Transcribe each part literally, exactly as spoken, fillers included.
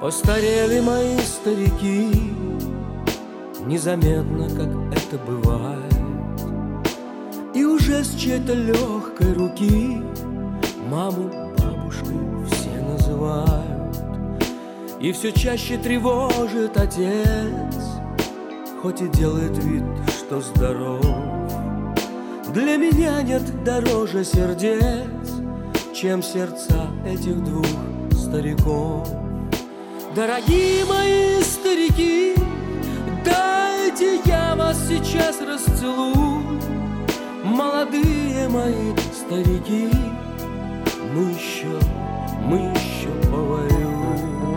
Постарели мои старики, незаметно, как это бывает, и уже с чьей-то легкой руки маму бабушкой все называют. И все чаще тревожит отец, хоть и делает вид, что здоров. Для меня нет дороже сердец, чем сердца этих двух стариков. Дорогие мои старики, дайте я вас сейчас расцелую. Молодые мои старики, мы еще, мы еще повоюем.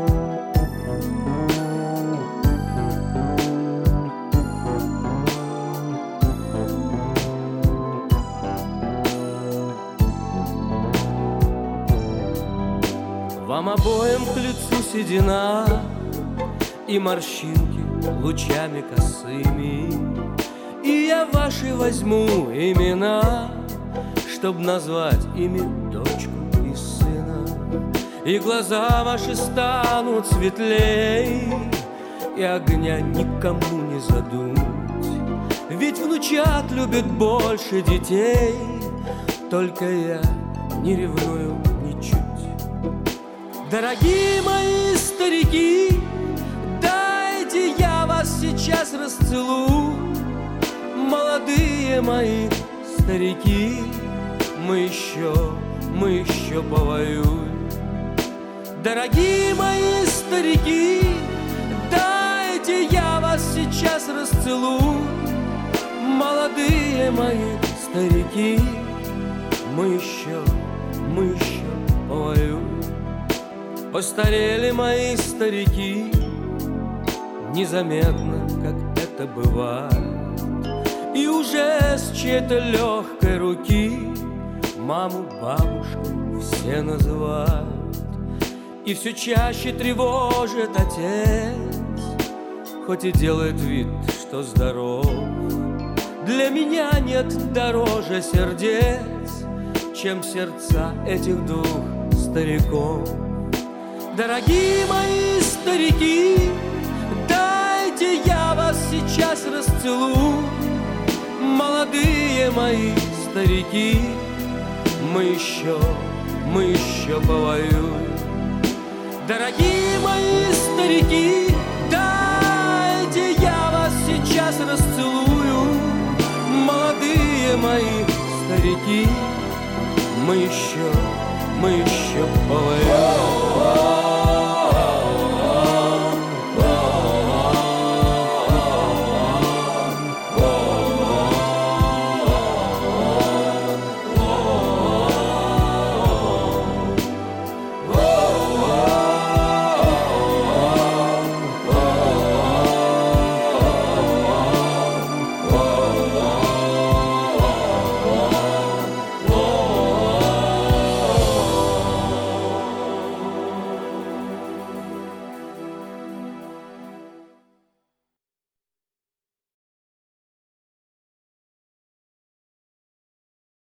Вам обоим к лицу седина и морщинки лучами косыми, и я ваши возьму имена, чтоб назвать ими дочку и сына. И глаза ваши станут светлей, и огня никому не задуть. Ведь внучат любят больше детей, только я не ревную ничуть. Дорогие мои старики, дайте я вас сейчас расцелую. Молодые мои старики, мы еще, мы еще повоюем. Дорогие мои старики, дайте я вас сейчас расцелую. Молодые мои старики, мы еще, мы еще повоюем. Постарели мои старики, незаметно, как это бывает, и уже с чьей-то легкой руки маму бабушкой все называют. И все чаще тревожит отец, хоть и делает вид, что здоров. Для меня нет дороже сердец, чем сердца этих двух стариков. Дорогие мои старики, дайте я вас сейчас расцелую. Молодые мои старики, мы еще, мы еще повоюем. Дорогие мои старики, дайте я вас сейчас расцелую. Молодые мои старики, мы еще, мы еще повоюем.